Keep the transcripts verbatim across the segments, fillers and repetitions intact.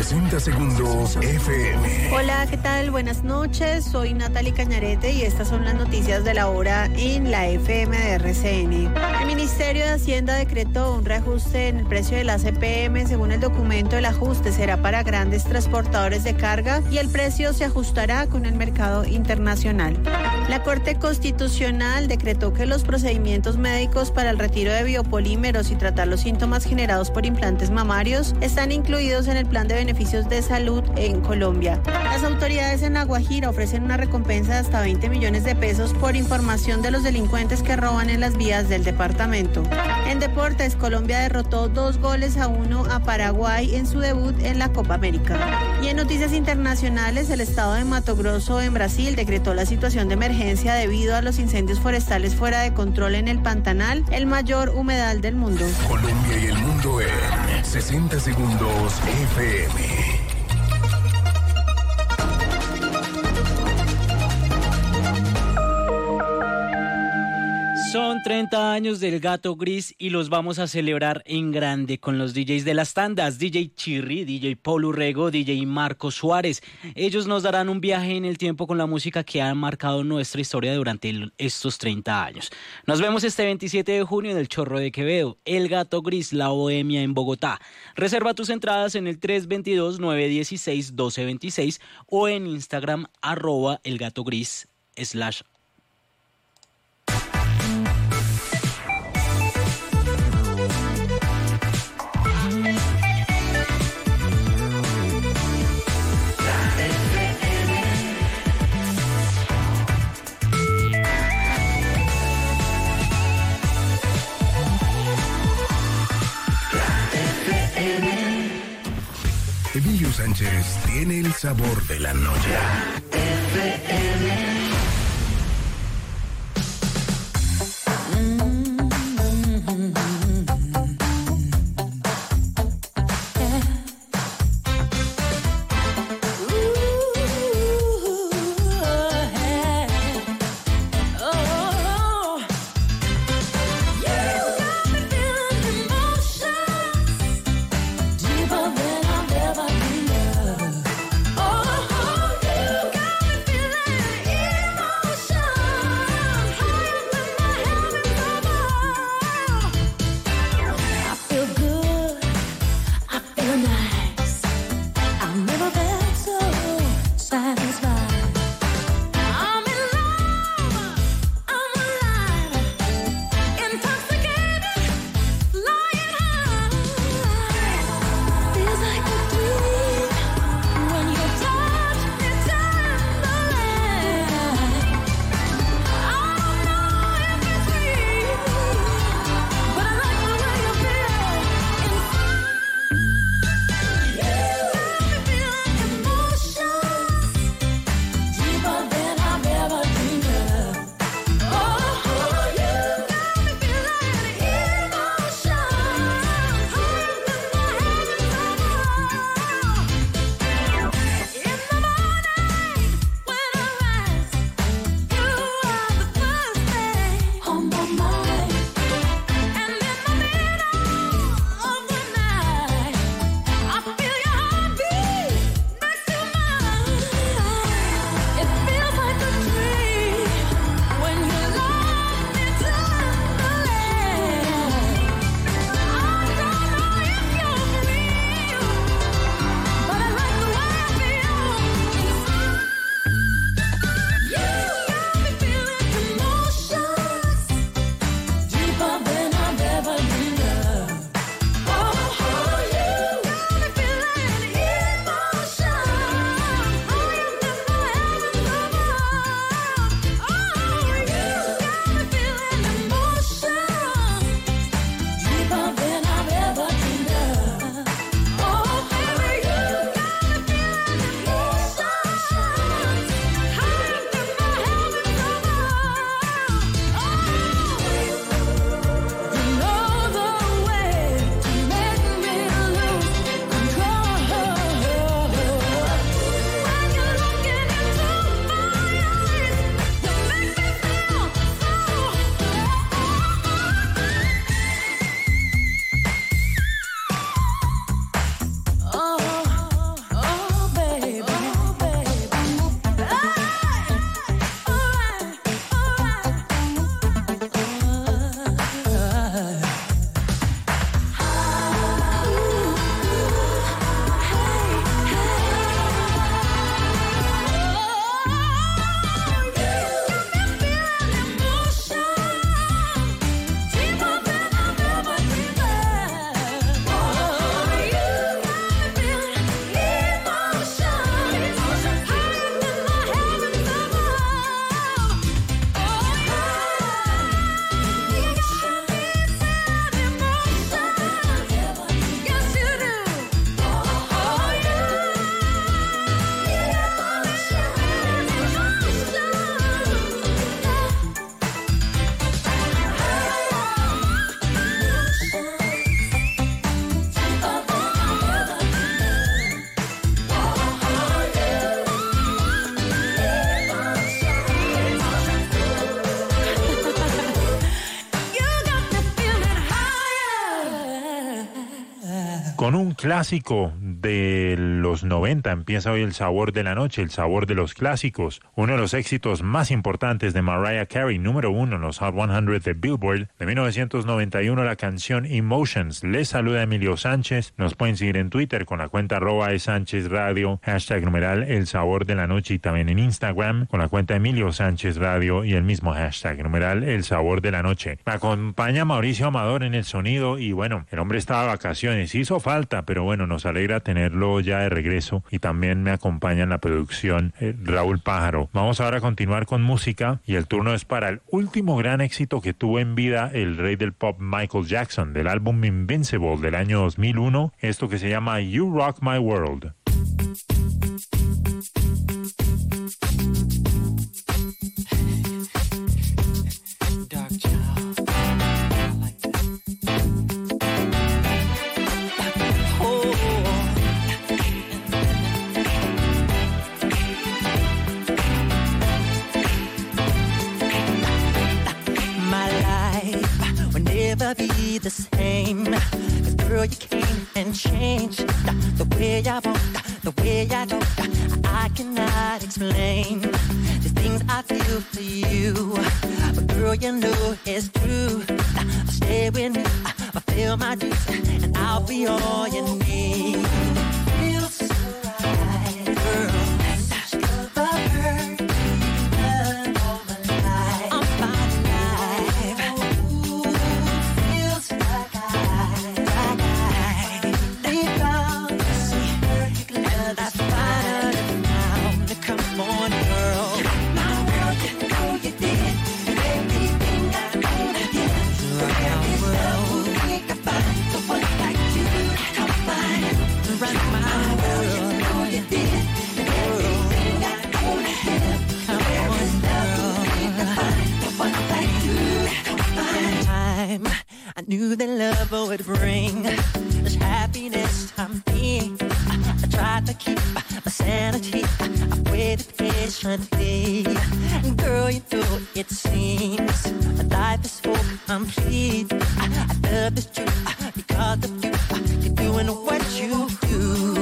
sesenta segundos F M. Hola, ¿qué tal? Buenas noches. Soy Natalie Cañarete y estas son las noticias de la hora en la F M de R C N. El Ministerio de Hacienda decretó un reajuste en el precio de la C P M. Según el documento, el ajuste será para grandes transportadores de carga y el precio se ajustará con el mercado internacional. La Corte Constitucional decretó que los procedimientos médicos para el retiro de biopolímeros y tratar los síntomas generados por implantes mamarios están incluidos en el Plan de Beneficios de Salud en Colombia. Las autoridades en La Guajira ofrecen una recompensa de hasta veinte millones de pesos por información de los delincuentes que roban en las vías del departamento. En deportes, Colombia derrotó dos goles a uno a Paraguay en su debut en la Copa América. Y en noticias internacionales, el estado de Mato Grosso en Brasil decretó la situación de emergencia debido a los incendios forestales fuera de control en el Pantanal, el mayor humedal del mundo. Colombia y el mundo en sesenta segundos F M. Son treinta años del Gato Gris y los vamos a celebrar en grande con los D Js de las tandas, D J Chirri, D J Paul Urrego, D J Marco Suárez. Ellos nos darán un viaje en el tiempo con la música que ha marcado nuestra historia durante el, estos treinta años. Nos vemos este veintisiete de junio en el Chorro de Quevedo, El Gato Gris, La Bohemia en Bogotá. Reserva tus entradas en el tres dos dos, nueve uno seis, uno dos dos seis o en Instagram arroba elgatogris slash Emilio Sánchez tiene el sabor de la noche. F M. Oh, oh, you got me feeling con un clásico de los noventa. Empieza hoy el sabor de la noche, el sabor de los clásicos. Uno de los éxitos más importantes de Mariah Carey, número uno en los Hot cien de Billboard. De mil novecientos noventa y uno, la canción Emotions. Les saluda Emilio Sánchez. Nos pueden seguir en Twitter con la cuenta arroba de Sánchez Radio, hashtag numeral el sabor de la noche, y también en Instagram con la cuenta Emilio Sánchez Radio y el mismo hashtag numeral el sabor de la noche. Me acompaña Mauricio Amador en el sonido y bueno, el hombre estaba de vacaciones, hizo falta, pero bueno, nos alegra tenerlo ya de regreso, y también me acompaña en la producción eh, Raúl Pájaro. Vamos ahora a continuar con música y el turno es para el último gran éxito que tuvo en vida el rey del pop Michael Jackson, del álbum Invincible del año dos mil uno, esto que se llama You Rock My World. Be the same, 'cause girl, you came and changed the way I walk, the way I talk. I cannot explain the things I feel for you, but girl, you know it's true. I'll stay with you, I'll feel my dreams, and I'll be all you need. Feels so right, girl. Such love I've heard. I knew that love would bring this happiness to me. I tried to keep my sanity. I waited patiently. Girl, you know it seems life is so complete. I, I love this you because of you. You're doing what you do.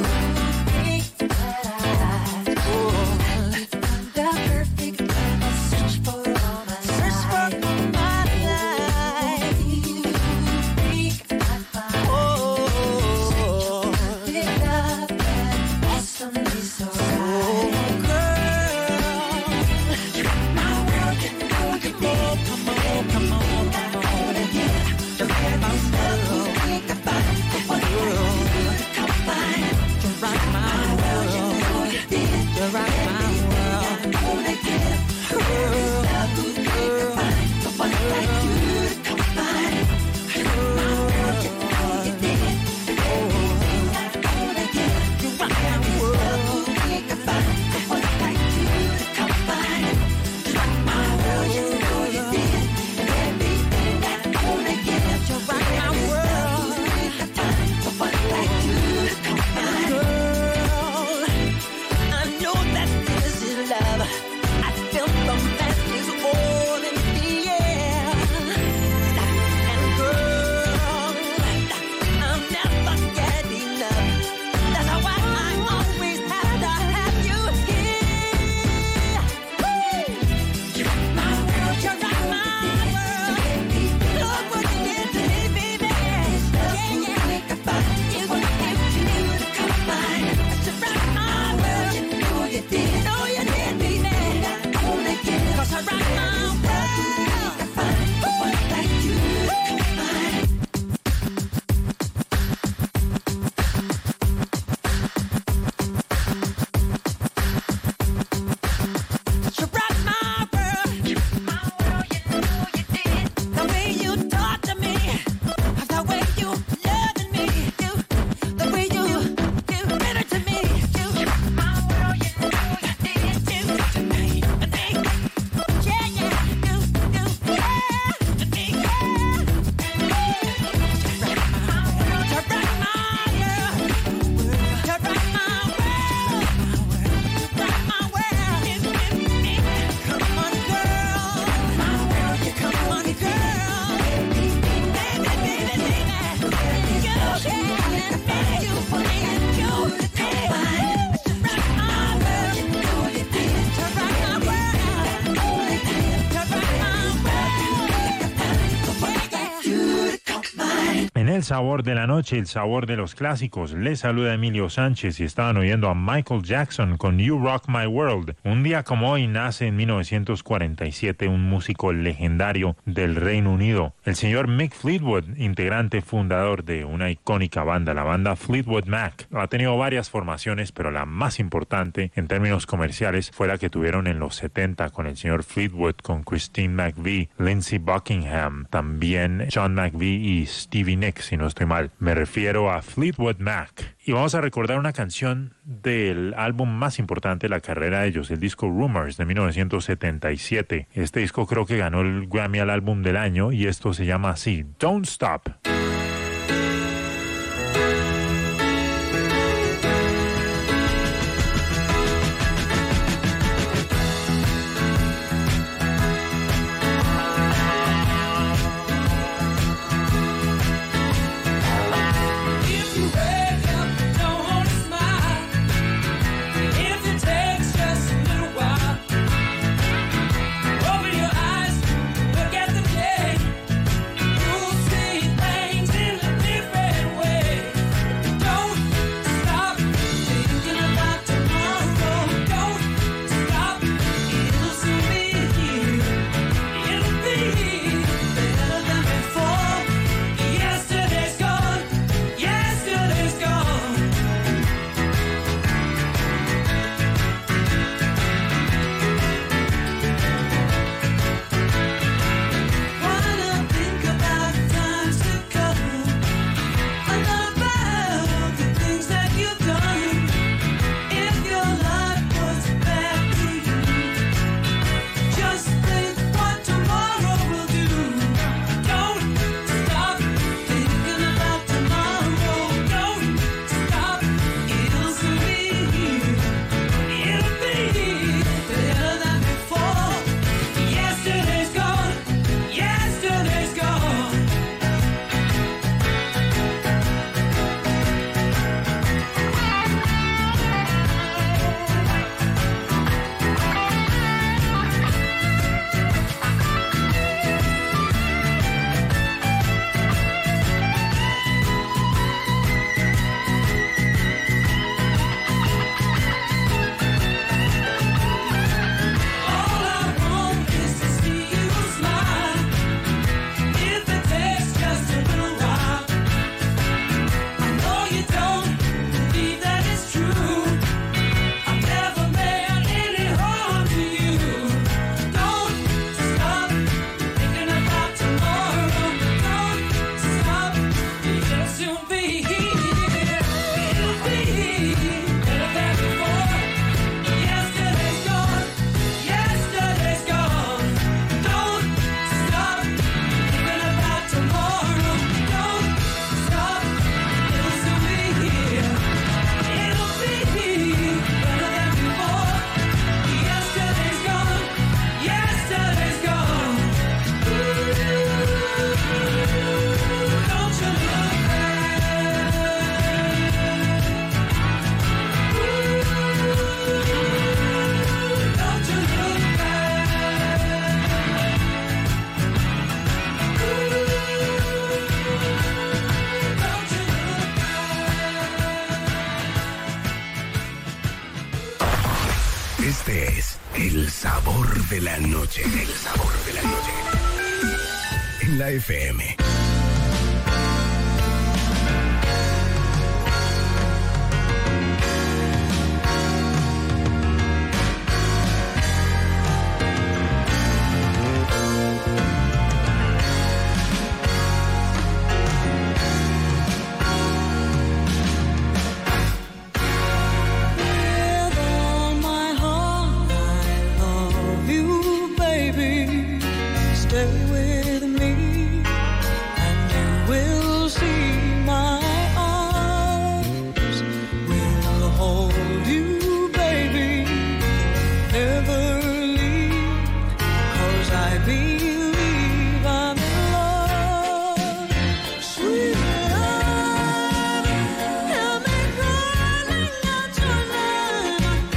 el sabor de la noche, el sabor de los clásicos, les saluda Emilio Sánchez y estaban oyendo a Michael Jackson con You Rock My World. Un día como hoy nace en mil novecientos cuarenta y siete un músico legendario del Reino Unido, el señor Mick Fleetwood, integrante fundador de una icónica banda, la banda Fleetwood Mac. Ha tenido varias formaciones, pero la más importante en términos comerciales fue la que tuvieron en los setenta con el señor Fleetwood, con Christine McVie, Lindsey Buckingham, también John McVie y Stevie Nicks, si no estoy mal. Me refiero a Fleetwood Mac. Y vamos a recordar una canción del álbum más importante de la carrera de ellos, el disco Rumors de mil novecientos setenta y siete. Este disco creo que ganó el Grammy al álbum del año y esto se llama así, Don't Stop. Este es el sabor de la noche. El sabor de la noche. En la F M.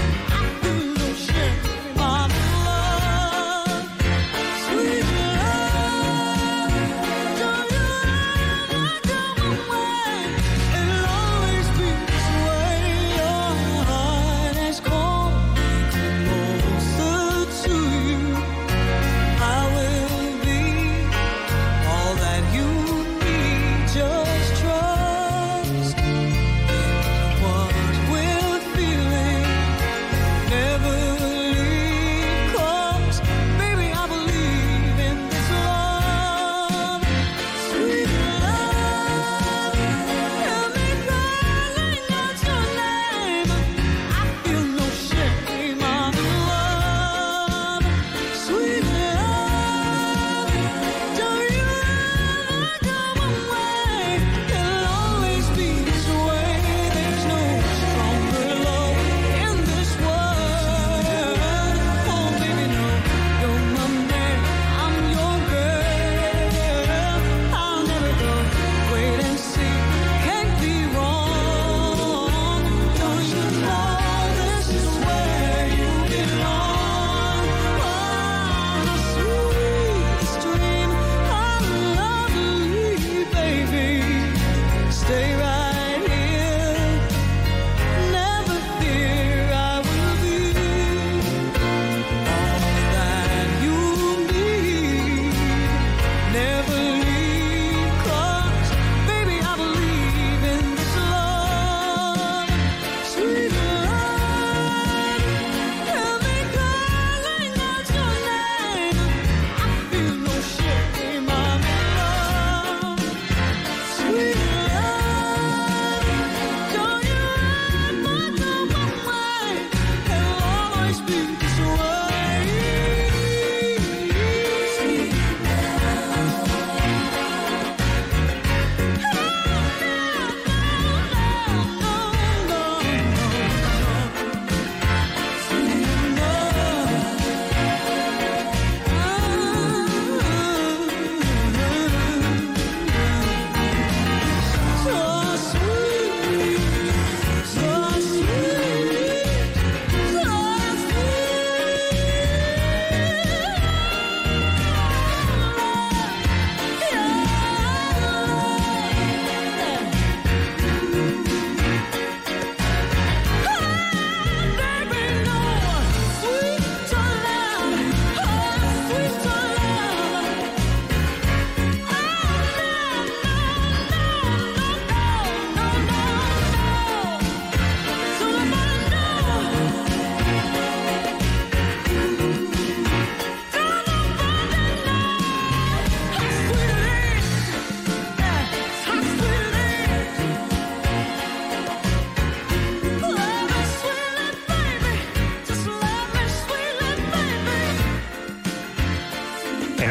Sweet love.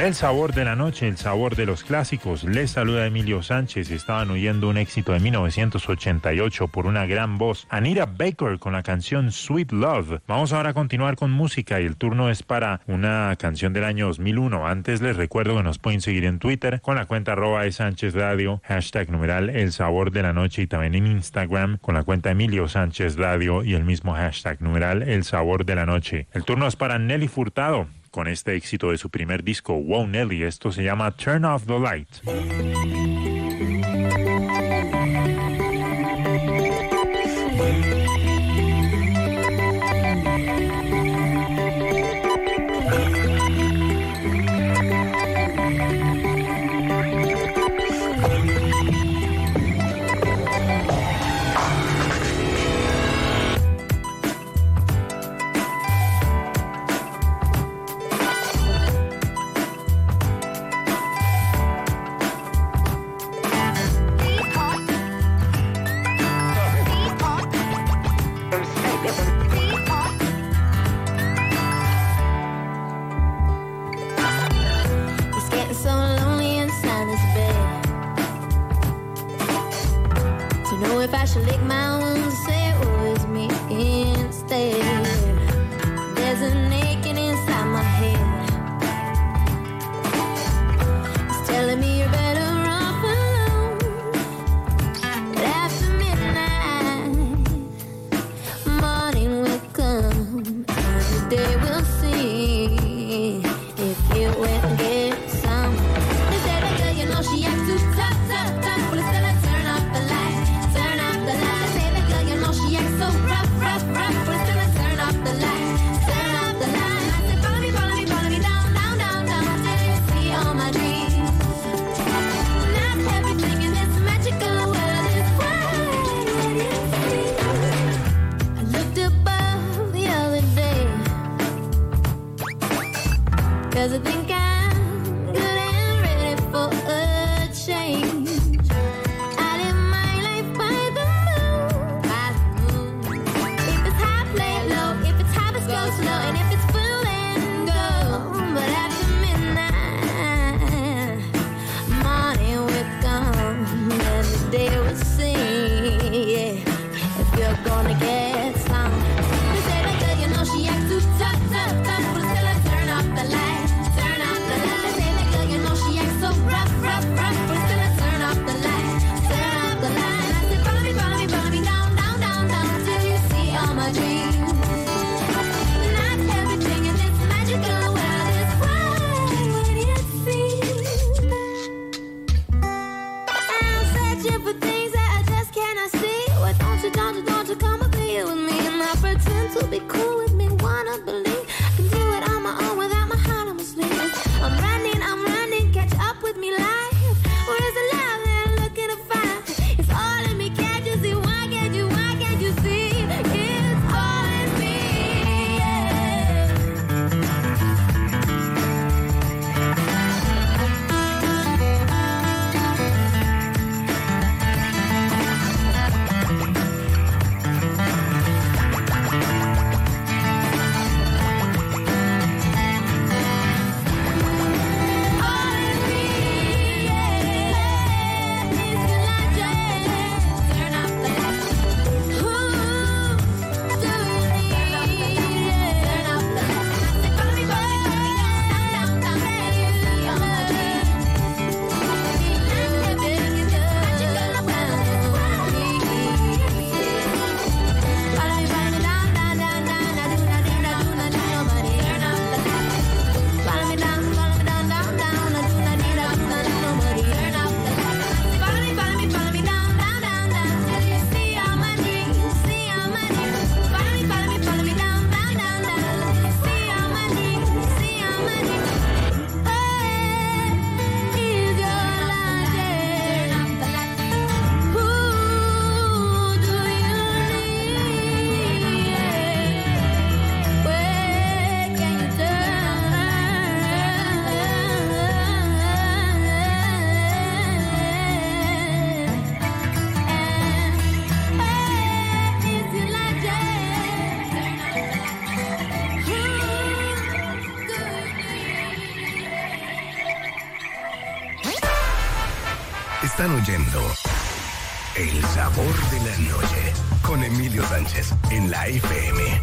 El sabor de la noche, el sabor de los clásicos. Les saluda Emilio Sánchez. Estaban oyendo un éxito de mil novecientos ochenta y ocho por una gran voz, Anita Baker, con la canción Sweet Love. Vamos ahora a continuar con música y el turno es para una canción del año dos mil uno. Antes les recuerdo que nos pueden seguir en Twitter con la cuenta arroba de Sánchez Radio, hashtag numeral El Sabor de la Noche, y también en Instagram con la cuenta Emilio Sánchez Radio y el mismo hashtag numeral El Sabor de la Noche. El turno es para Nelly Furtado con este éxito de su primer disco, Wow Nelly. Esto se llama Turn Off the Light. Turn off the Están oyendo El Sabor de la Noche con Emilio Sánchez en la F M.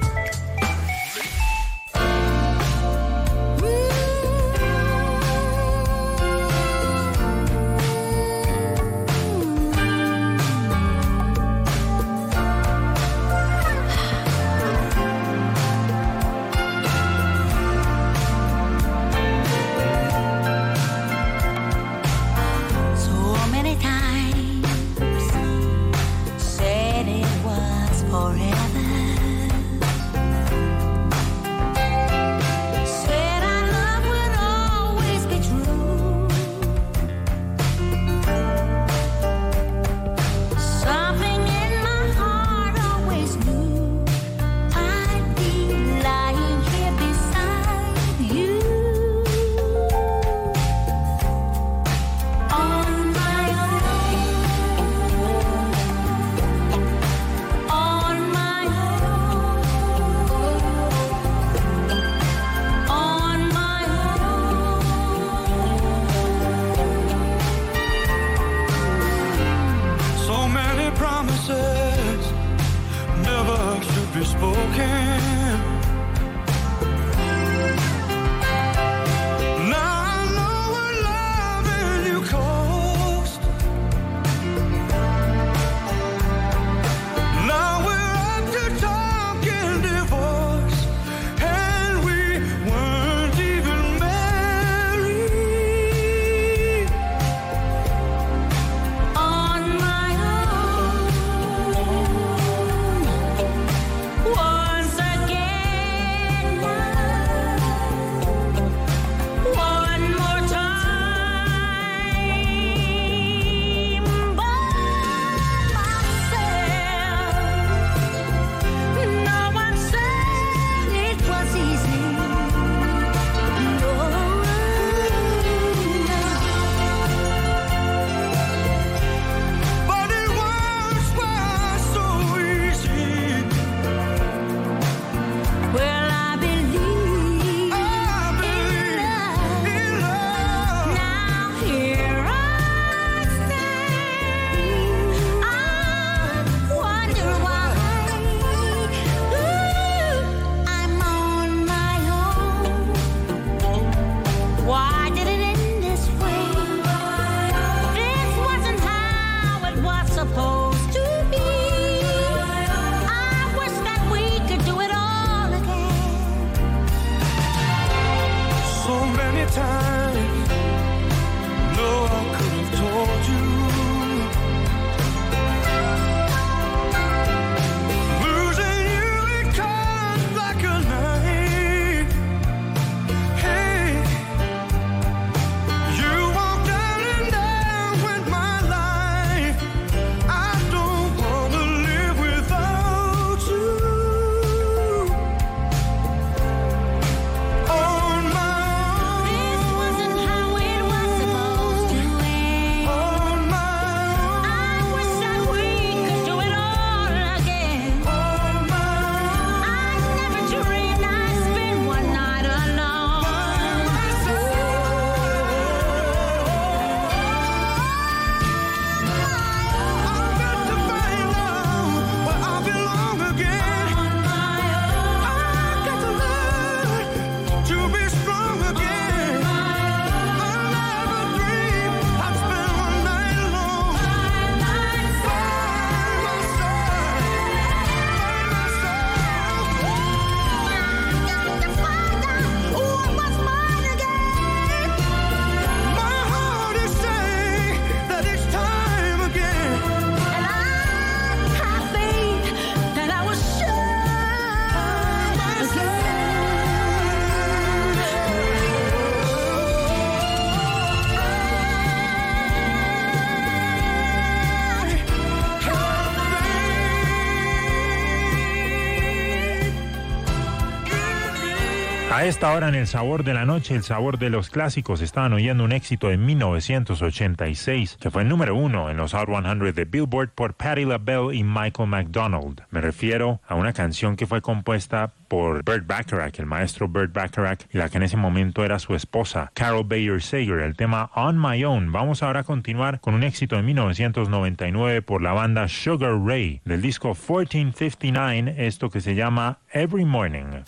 This wasn't how A esta hora en el sabor de la noche, el sabor de los clásicos, estaban oyendo un éxito de mil novecientos ochenta y seis, que fue el número uno en los Hot cien de Billboard por Patti LaBelle y Michael McDonald. Me refiero a una canción que fue compuesta por Burt Bacharach, el maestro Burt Bacharach, y la que en ese momento era su esposa, Carol Bayer Sager, el tema On My Own. Vamos ahora a continuar con un éxito de mil novecientos noventa y nueve por la banda Sugar Ray, del disco catorce cincuenta y nueve, esto que se llama Every Morning.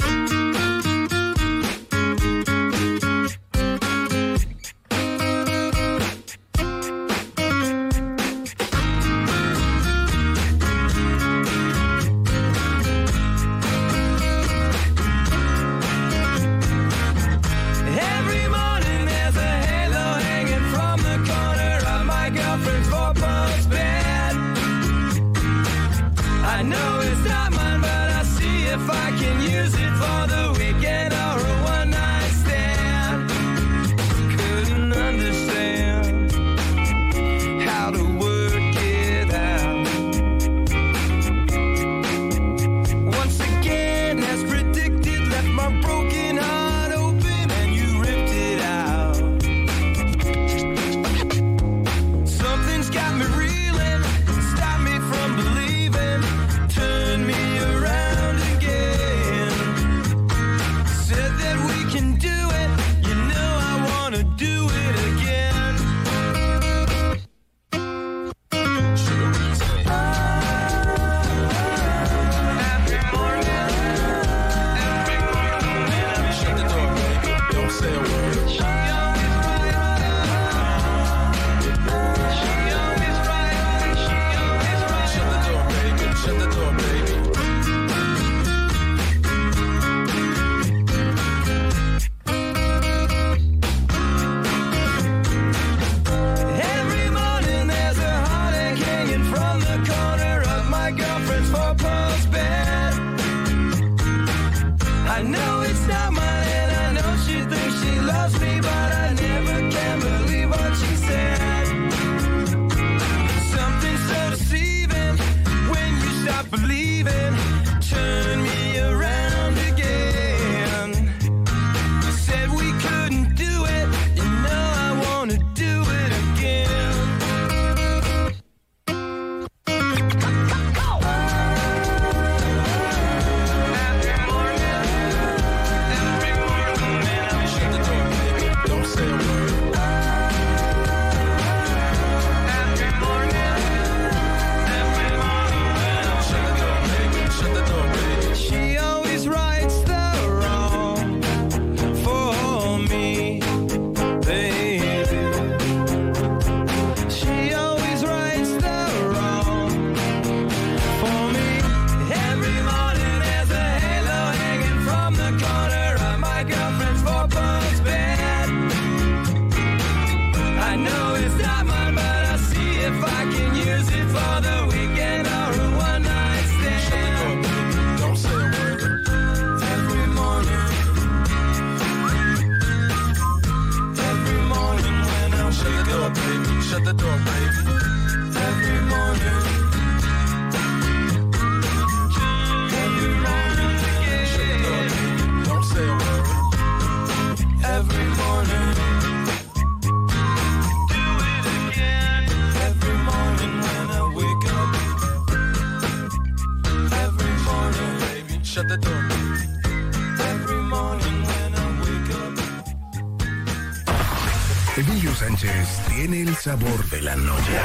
Emilio Sánchez tiene el sabor de la noche.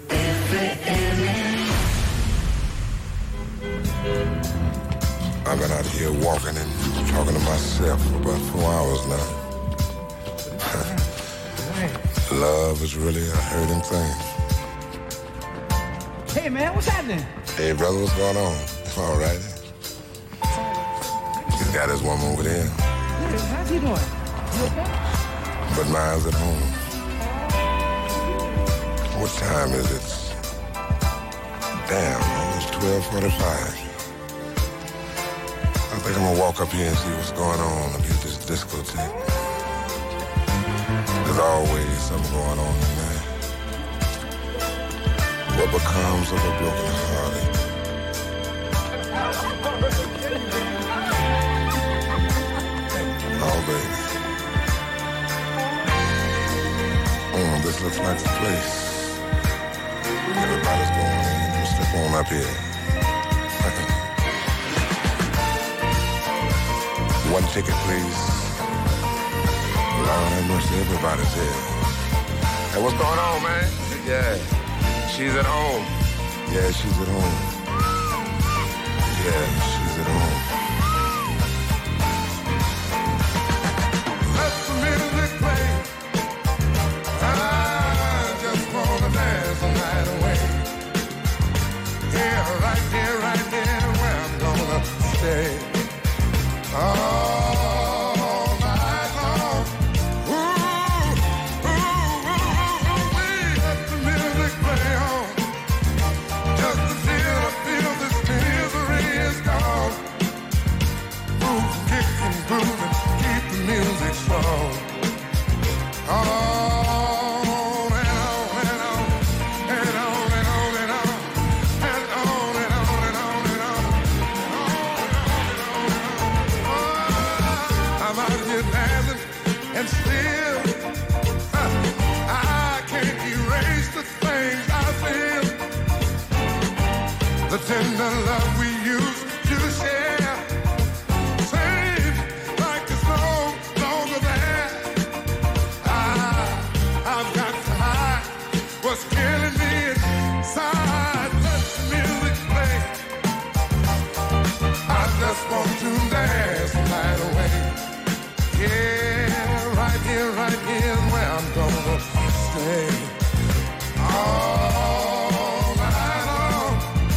I've been out here walking and talking to myself for about four hours now. Love is really a hurting thing. Hey, man, what's happening? Hey, brother, what's going on? All right. He's got his woman over there. Hey, how's he doing? You okay? But mine's at home. What time is it? Damn, almost twelve forty-five. I think I'm gonna walk up here and see what's going on up here at this discotheque. There's always something going on tonight. What becomes of a broken hearted? baby. Oh, this looks like the place. Everybody's going in. You step on up here. One ticket, please. Lord have mercy, everybody's here. Hey, what's going on, man? Yeah, she's at home. Yeah, she's at home. Yeah, she's at home. Let the music play. I just wanna dance the night away. Here, right here, right here, where I'm gonna stay. All night long. Ooh, ooh, ooh, ooh, ooh, let the music play on. Just until I feel this misery is gone. Move, kick and groove and keep the music strong. On and on and on, and on and on and on, and on and on and on and on, I'm out here dancing and still uh, I can't erase the things I feel. The tender love we used to share seems like it's no longer there. I, I've got to hide what's killing me inside. Let the music play. I just want to dance the night away. Yeah, right here, right here is where I'm gonna stay. All night long.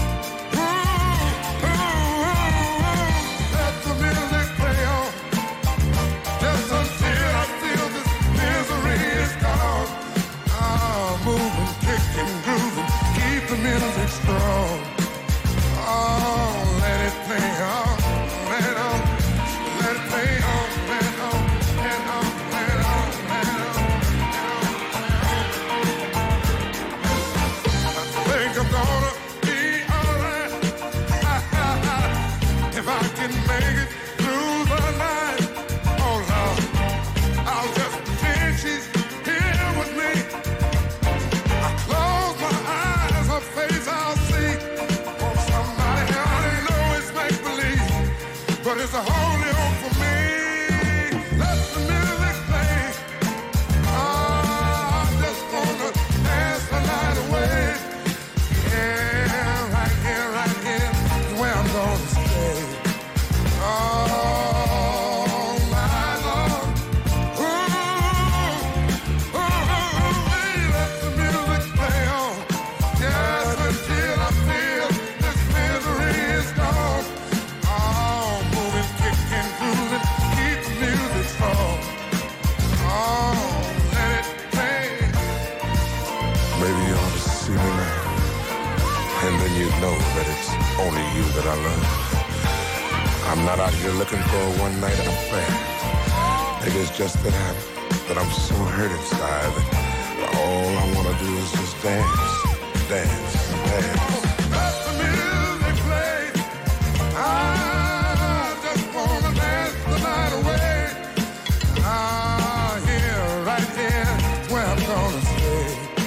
Ooh, ooh, ooh, let the music play on. Just until I feel this misery is gone. Oh, moving, kicking, grooving, keep the music strong. Oh, let it play on, let it on, let it play on, let it on, let it on, let it on, let it on, I think I'm gonna be alright if I can make it through the night. Oh Lord, I'll just pretend she's here with me. I close my eyes, her face I'll see. Want somebody else, I know it's make believe, but it's a holy hope for me. Let the music play. Oh, I just wanna dance the night away. Yeah, right here, right here is where I'm gonna stay. All night long. Ooh, ooh, ooh, let the music play on. Just until I feel this misery is gone. Oh, moving, kicking, grooving, keep the music strong. Oh, let it play. Maybe you ought to see me now, and then you'd know that it's only you that I love. I'm not out here looking for a one-night affair. Maybe it's just that I'm, that I'm so hurt inside that all I want to do is just dance, dance, dance. Let the music play. I just want to dance the night away. Ah, here, right here, where I'm gonna stay.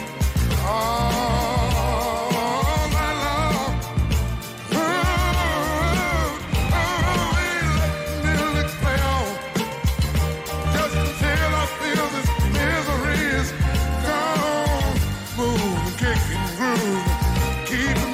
All night long. Ooh, ooh, let the music play on. Just until I feel this misery is gone. Move, kick and groove, keep the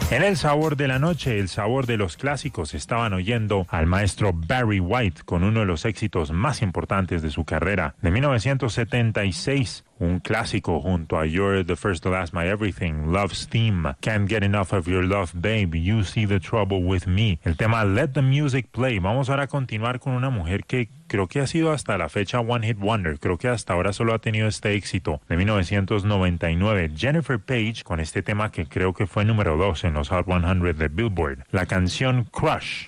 En el sabor de la noche, el sabor de los clásicos, estaban oyendo al maestro Barry White con uno de los éxitos más importantes de su carrera, de mil novecientos setenta y seis, un clásico junto a You're the First, the Last, My Everything, Love's Theme, Can't Get Enough of Your Love, Babe, You See the Trouble with Me, el tema Let the Music Play. Vamos ahora a continuar con una mujer que creo que ha sido hasta la fecha One Hit Wonder, creo que hasta ahora solo ha tenido este éxito, de mil novecientos noventa y nueve, Jennifer Page, con este tema que creo que fue número dos en los Hot cien de Billboard, la canción Crush.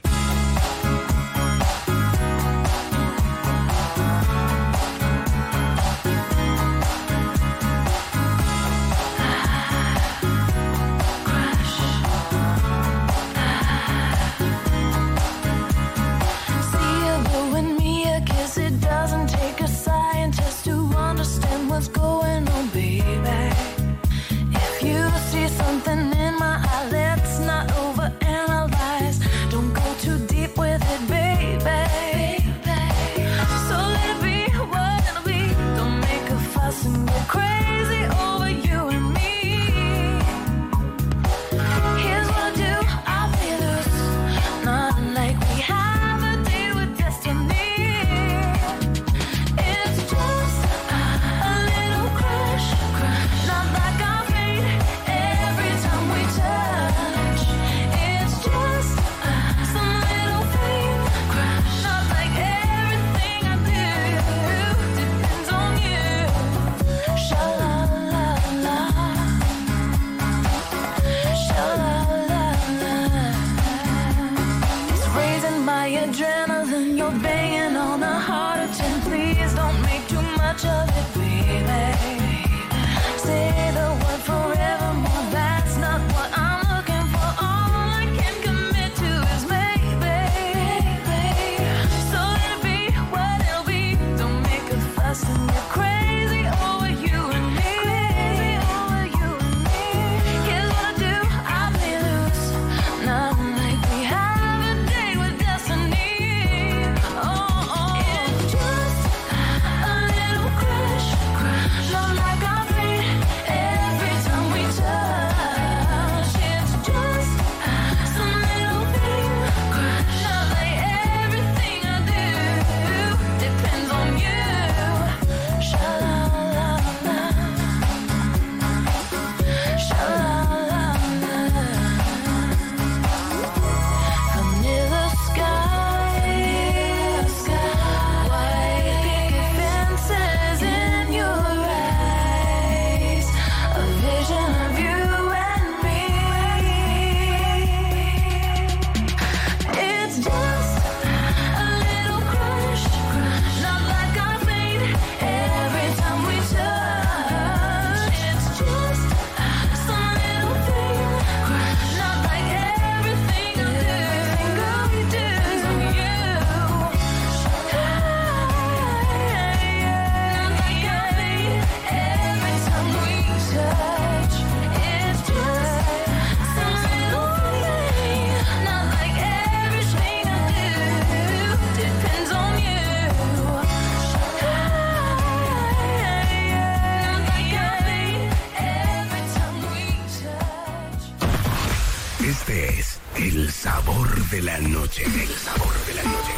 Este es el sabor de la noche. El sabor de la noche.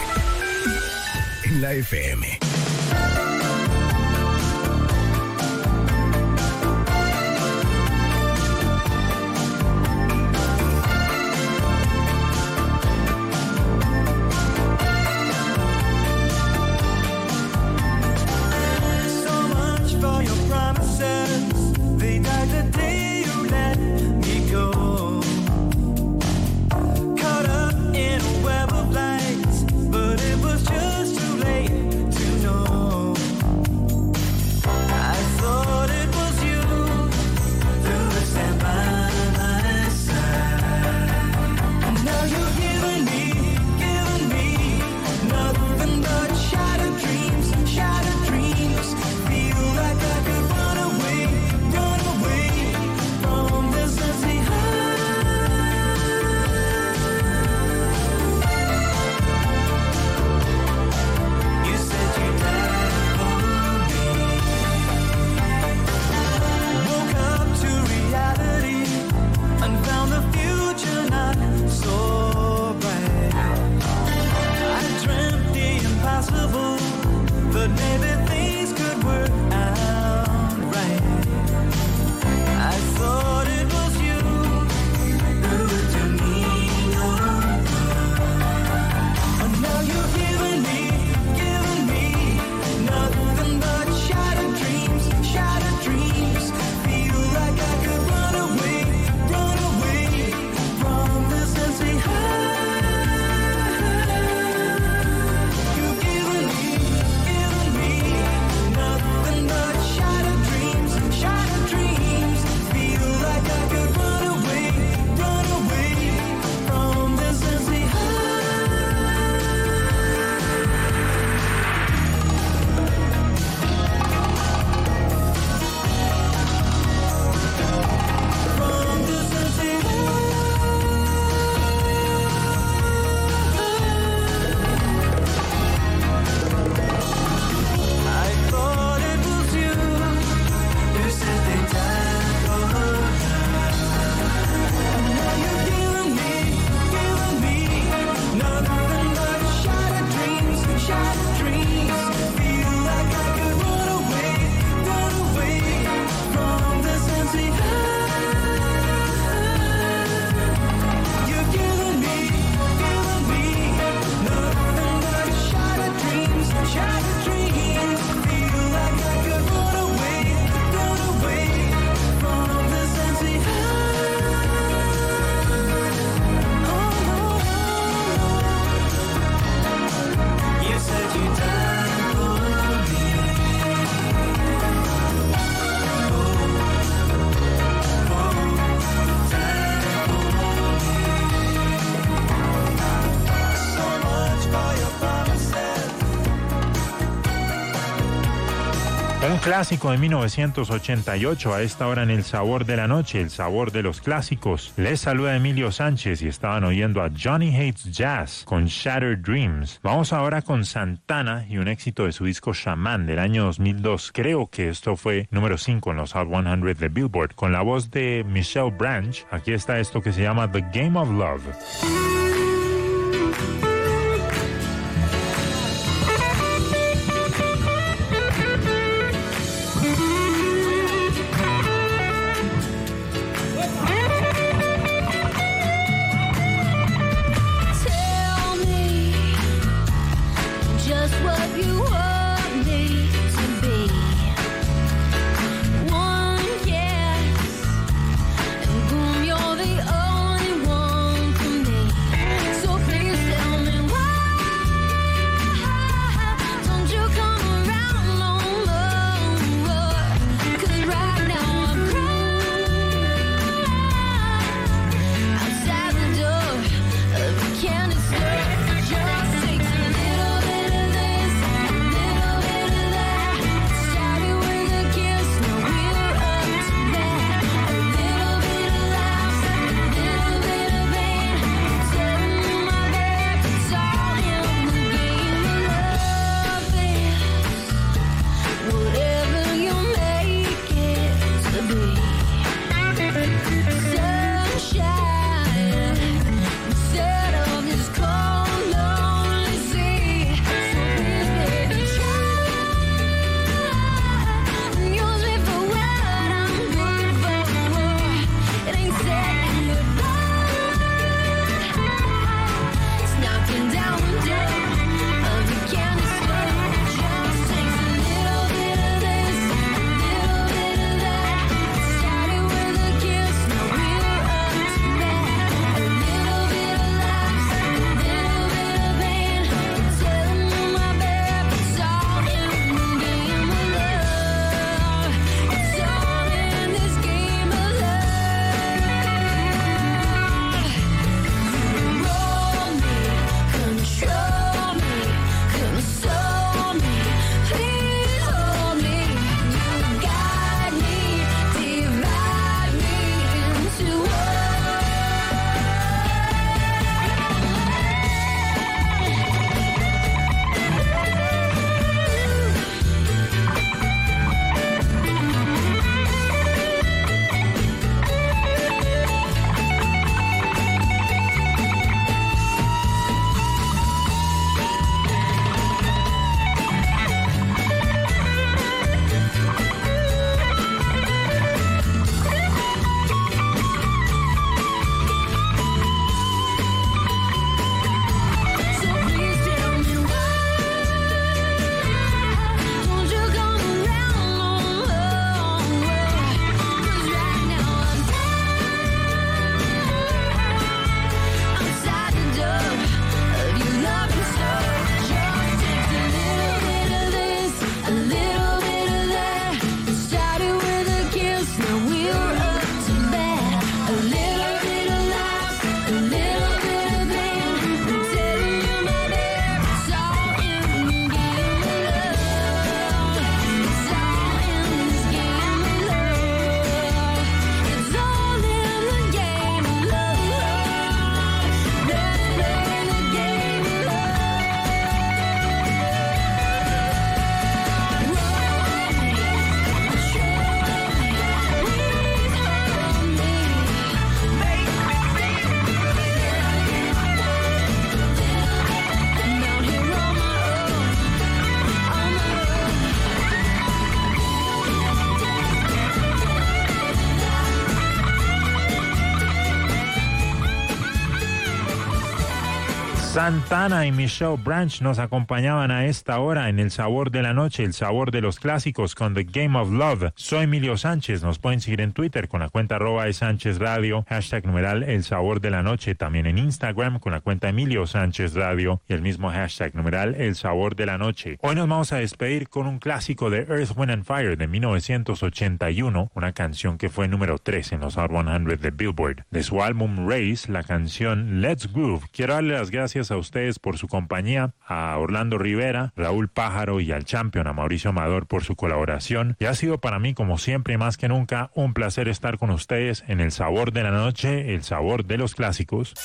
En la F M. Caught up in a web of lights, but it was just too late to know. Clásico de mil novecientos ochenta y ocho a esta hora en El Sabor de la Noche, el sabor de los clásicos. Les saluda Emilio Sánchez y estaban oyendo a Johnny Hates Jazz con Shattered Dreams. Vamos ahora con Santana y un éxito de su disco Shaman del año dos mil dos. Creo que esto fue número cinco en los Hot cien de Billboard. Con la voz de Michelle Branch, aquí está esto que se llama The Game of Love. Santana y Michelle Branch nos acompañaban a esta hora en El Sabor de la Noche, el sabor de los clásicos con The Game of Love. Soy Emilio Sánchez, nos pueden seguir en Twitter con la cuenta arroba de Sánchez Radio, hashtag numeral El Sabor de la Noche, también en Instagram con la cuenta Emilio Sánchez Radio y el mismo hashtag numeral El Sabor de la Noche. Hoy nos vamos a despedir con un clásico de Earth, Wind and Fire de mil novecientos ochenta y uno, una canción que fue número tres en los Hot cien de Billboard. De su álbum Race, la canción Let's Groove. Quiero darle las gracias gracias a ustedes por su compañía, a Orlando Rivera, Raúl Pájaro y al champion, a Mauricio Amador, por su colaboración. Y ha sido para mí, como siempre y más que nunca, un placer estar con ustedes en El Sabor de la Noche, el sabor de los clásicos.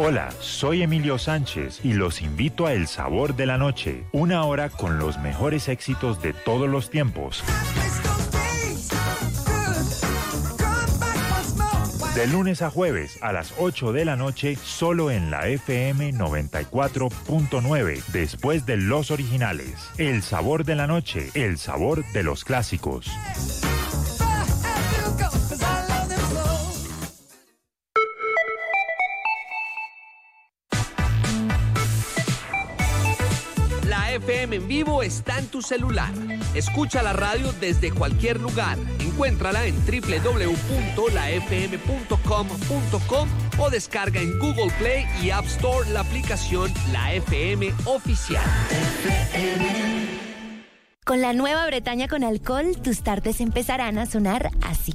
Hola, soy Emilio Sánchez y los invito a El Sabor de la Noche, una hora con los mejores éxitos de todos los tiempos. De lunes a jueves a las ocho de la noche, solo en la F M noventa y cuatro punto nueve, después de los originales. El Sabor de la Noche, el sabor de los clásicos. F M en vivo está en tu celular. Escucha la radio desde cualquier lugar. Encuéntrala en doble u doble u doble u punto la f m punto com punto com o descarga en Google Play y App Store la aplicación La F M Oficial. Con la nueva Bretaña con alcohol, tus tardes empezarán a sonar así.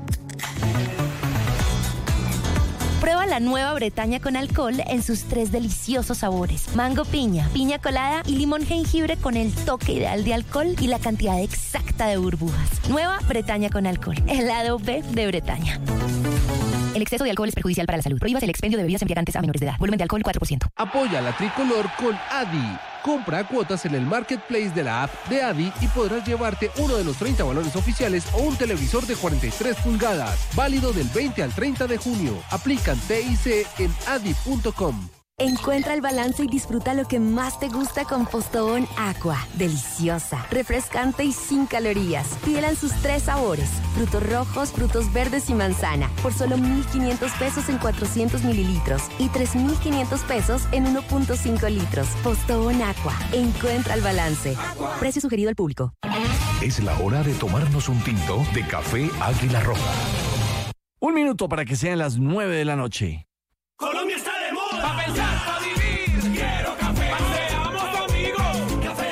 Prueba la nueva Bretaña con alcohol en sus tres deliciosos sabores: mango piña, piña colada y limón jengibre, con el toque ideal de alcohol y la cantidad exacta de burbujas. Nueva Bretaña con alcohol, el lado B de Bretaña. El exceso de alcohol es perjudicial para la salud. Prohíbas el expendio de bebidas embriagantes a menores de edad. Volumen de alcohol cuatro por ciento. Apoya la tricolor con Adi. Compra cuotas en el marketplace de la app de Adi y podrás llevarte uno de los treinta balones oficiales o un televisor de cuarenta y tres pulgadas. Válido del veinte al treinta de junio. Aplican T I C en adi punto com. Encuentra el balance y disfruta lo que más te gusta con Postobón Aqua. Deliciosa, refrescante y sin calorías. Pídela en sus tres sabores: frutos rojos, frutos verdes y manzana, por solo mil quinientos pesos en cuatrocientos mililitros y tres mil quinientos pesos en uno punto cinco litros. Postobón Aqua. Encuentra el balance. Precio sugerido al público. Es la hora de tomarnos un tinto de café Águila Roja. Un minuto para que sean las nueve de la noche. Colombia está de moda. Pa' pensar, pa'